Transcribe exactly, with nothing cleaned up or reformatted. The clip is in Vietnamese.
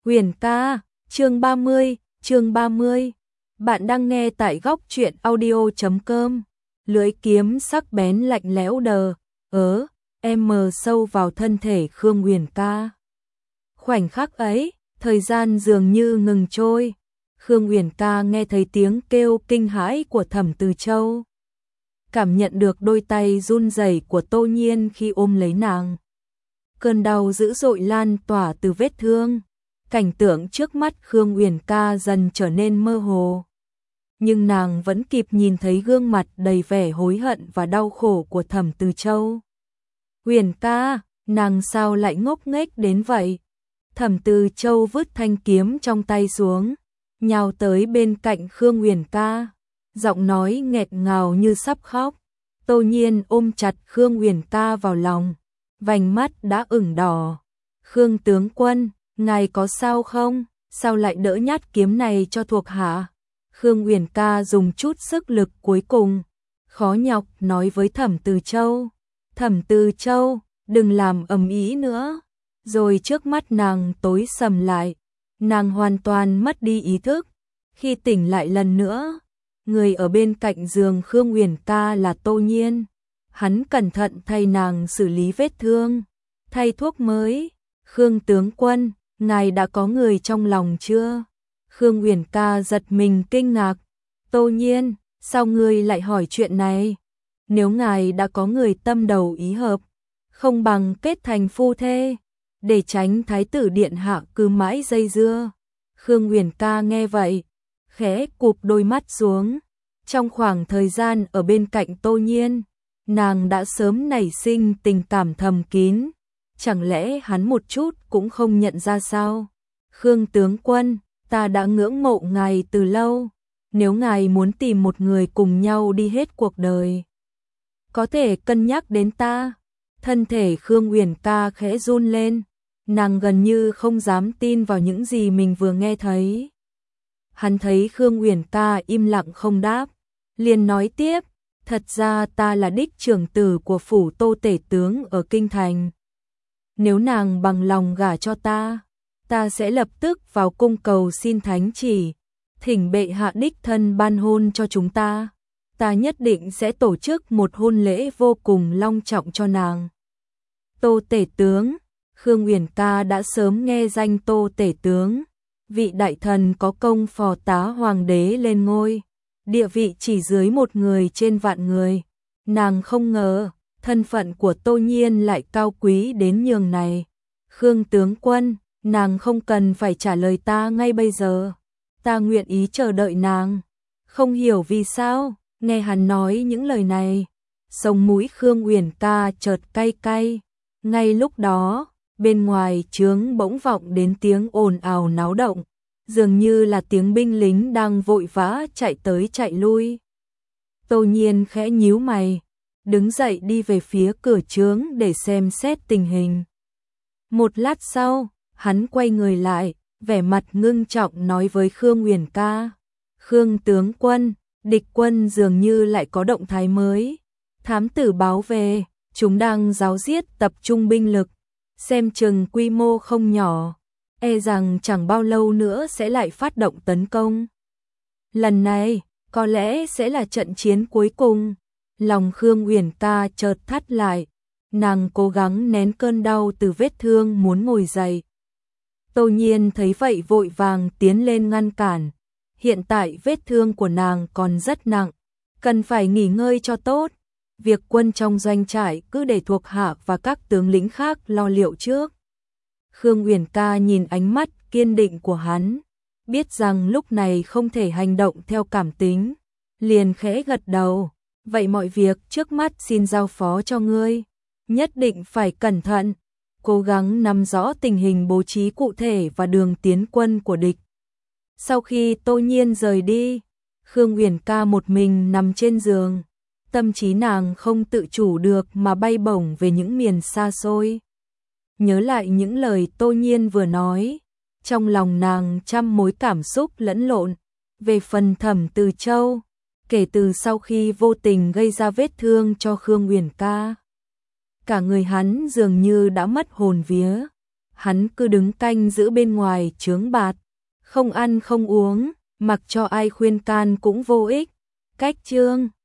Huyền ca, chương ba mươi, chương ba mươi. Bạn đang nghe tại góc truyện audio chấm com. Lưỡi kiếm sắc bén lạnh lẽo đờ, ớ, em mờ sâu vào thân thể Khương Huyền ca. Khoảnh khắc ấy, thời gian dường như ngừng trôi. Khương Huyền ca nghe thấy tiếng kêu kinh hãi của Thẩm Từ Châu. Cảm nhận được đôi tay run rẩy của Tô Nhiên khi ôm lấy nàng. Cơn đau dữ dội lan tỏa từ vết thương. Cảnh tượng trước mắt Khương Huyền ca dần trở nên mơ hồ. Nhưng nàng vẫn kịp nhìn thấy gương mặt đầy vẻ hối hận và đau khổ của Thẩm Từ Châu. Huyền ca, nàng sao lại ngốc nghếch đến vậy? Thẩm Từ Châu vứt thanh kiếm trong tay xuống, nhào tới bên cạnh Khương Huyền ca, giọng nói nghẹt ngào như sắp khóc. Tô Nhiên ôm chặt Khương Huyền ca vào lòng, vành mắt đã ửng đỏ. Khương tướng quân, ngài có sao không? Sao lại đỡ nhát kiếm này cho thuộc hạ? Khương Huyền ca dùng chút sức lực cuối cùng, khó nhọc nói với Thẩm Từ Châu. Thẩm Từ Châu, đừng làm ầm ĩ nữa. Rồi trước mắt nàng tối sầm lại, nàng hoàn toàn mất đi ý thức. Khi tỉnh lại lần nữa, người ở bên cạnh giường Khương Huyền ca là Tô Nhiên. Hắn cẩn thận thay nàng xử lý vết thương, thay thuốc mới. Khương tướng quân, ngài đã có người trong lòng chưa? Khương Huyền ca giật mình kinh ngạc. Tô Nhiên, sao ngươi lại hỏi chuyện này? Nếu ngài đã có người tâm đầu ý hợp, không bằng kết thành phu thê, để tránh thái tử điện hạ cứ mãi dây dưa. Khương Huyền ca nghe vậy, khẽ cụp đôi mắt xuống. Trong khoảng thời gian ở bên cạnh Tô Nhiên, nàng đã sớm nảy sinh tình cảm thầm kín. Chẳng lẽ hắn một chút cũng không nhận ra sao? Khương tướng quân, ta đã ngưỡng mộ ngài từ lâu. Nếu ngài muốn tìm một người cùng nhau đi hết cuộc đời, có thể cân nhắc đến ta. Thân thể Khương Huyền ca khẽ run lên. Nàng gần như không dám tin vào những gì mình vừa nghe thấy. Hắn thấy Khương Huyền ca im lặng không đáp, liền nói tiếp. Thật ra ta là đích trưởng tử của phủ Tô tể tướng ở Kinh Thành. Nếu nàng bằng lòng gả cho ta, ta sẽ lập tức vào cung cầu xin thánh chỉ, thỉnh bệ hạ đích thân ban hôn cho chúng ta. Ta nhất định sẽ tổ chức một hôn lễ vô cùng long trọng cho nàng. Tô tể tướng, Khương Huyền ca đã sớm nghe danh Tô tể tướng, vị đại thần có công phò tá hoàng đế lên ngôi, địa vị chỉ dưới một người trên vạn người. Nàng không ngờ thân phận của Tô Nhiên lại cao quý đến nhường này. Khương tướng quân, nàng không cần phải trả lời ta ngay bây giờ. Ta nguyện ý chờ đợi nàng. Không hiểu vì sao, nghe hắn nói những lời này, sống mũi Khương Huyền ca chợt cay cay. Ngay lúc đó, bên ngoài trướng bỗng vọng đến tiếng ồn ào náo động, dường như là tiếng binh lính đang vội vã chạy tới chạy lui. Tô Nhiên khẽ nhíu mày, đứng dậy đi về phía cửa trướng để xem xét tình hình. Một lát sau, hắn quay người lại, vẻ mặt ngưng trọng nói với Khương Huyền ca. Khương tướng quân, địch quân dường như lại có động thái mới. Thám tử báo về, chúng đang giáo giết tập trung binh lực, xem chừng quy mô không nhỏ, e rằng chẳng bao lâu nữa sẽ lại phát động tấn công. Lần này, có lẽ sẽ là trận chiến cuối cùng. Lòng Khương Huyền ca chợt thắt lại, nàng cố gắng nén cơn đau từ vết thương muốn ngồi dậy. Tô Nhiên thấy vậy vội vàng tiến lên ngăn cản. Hiện tại vết thương của nàng còn rất nặng, cần phải nghỉ ngơi cho tốt. Việc quân trong doanh trại cứ để thuộc hạ và các tướng lĩnh khác lo liệu trước. Khương Huyền ca nhìn ánh mắt kiên định của hắn, biết rằng lúc này không thể hành động theo cảm tính, liền khẽ gật đầu. Vậy mọi việc trước mắt xin giao phó cho ngươi, nhất định phải cẩn thận, cố gắng nắm rõ tình hình bố trí cụ thể và đường tiến quân của địch. Sau khi Tô Nhiên rời đi, Khương Huyền ca một mình nằm trên giường, tâm trí nàng không tự chủ được mà bay bổng về những miền xa xôi. Nhớ lại những lời Tô Nhiên vừa nói, trong lòng nàng trăm mối cảm xúc lẫn lộn. Về phần Thẩm Từ Châu, kể từ sau khi vô tình gây ra vết thương cho Khương Huyền ca, cả người hắn dường như đã mất hồn vía. hắn cứ đứng canh giữ bên ngoài chướng bạt, không ăn không uống, mặc cho ai khuyên can cũng vô ích. Cách chương